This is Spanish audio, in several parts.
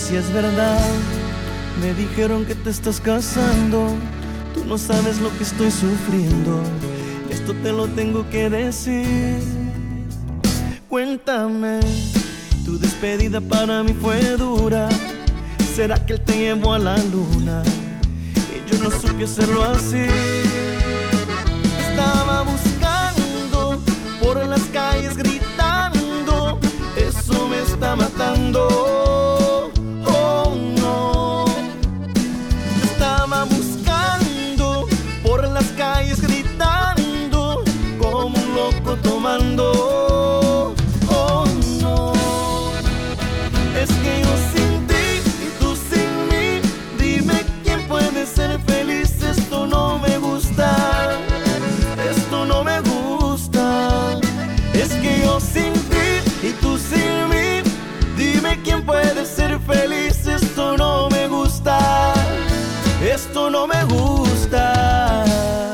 si es verdad. Me dijeron que te estás casando. Tú no sabes lo que estoy sufriendo. Esto te lo tengo que decir. Cuéntame, tu despedida para mí fue dura. ¿Será que él te llevó a la luna? Y yo no supe hacerlo así. Estaba buscando por las calles gritando. Eso me está matando. Oh no. Yo estaba buscando por las calles gritando como un loco tomando. Oh no. Es que yo sin ti y tú sin mí. Dime quién puede ser feliz. Esto no me gusta. Esto no me gusta. Es que yo sin ti y tú sin mí. Dime quién puede ser feliz. Esto no me gusta. Esto no me gusta.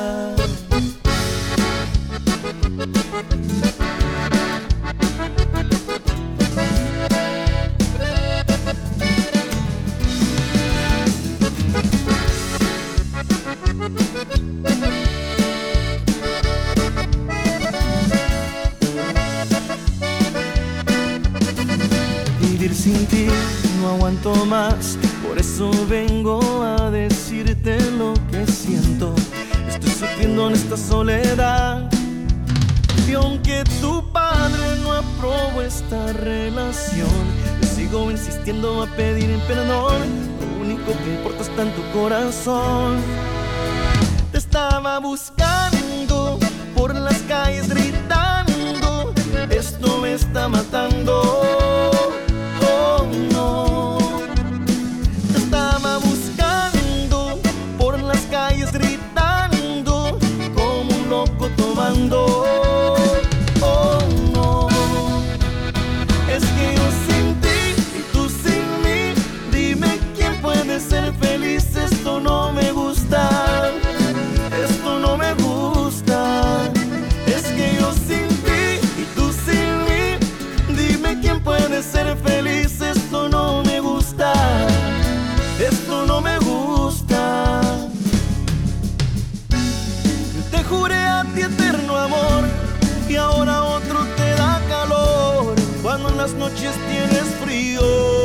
Vivir sin ti no aguanto más. Por eso vengo a decirte lo que siento. Estoy sufriendo en esta soledad. Y aunque tu padre no aprobó esta relación, yo sigo insistiendo a pedir perdón. Lo único que importa está en tu corazón. Te estaba buscando por las calles gritando. Esto me está matando. Oh no. Te estaba buscando por las calles gritando como un loco tomando. Oh no. Es que yo sin ti y tú sin mí. Dime quién puede ser feliz. Esto no me gusta. Esto no me gusta. Es que yo sin ti y tú sin mí. Dime quién puede ser feliz. Esto no me gusta. Esto no me gusta. Yo te juré a ti eterno amor y ahora otro te da calor cuando en las noches tienes frío.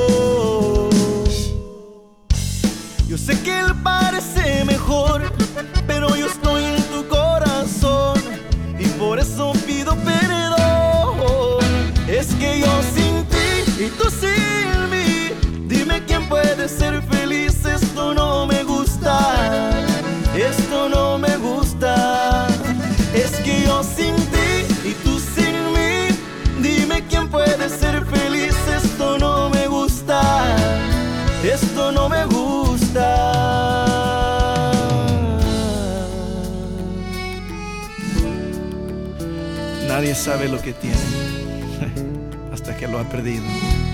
Yo sé que él parece mejor, pero yo estoy en tu corazón y por eso pido perdón. Es que yo sin ti y tú sin mí. Dime quién puede ser feliz. Esto no me gusta. Esto no me gusta. Es que yo sin ti y tú sin mí. Dime quién puede ser feliz. Esto no me gusta. Esto no me gusta. Nadie sabe lo que tiene hasta que lo ha perdido.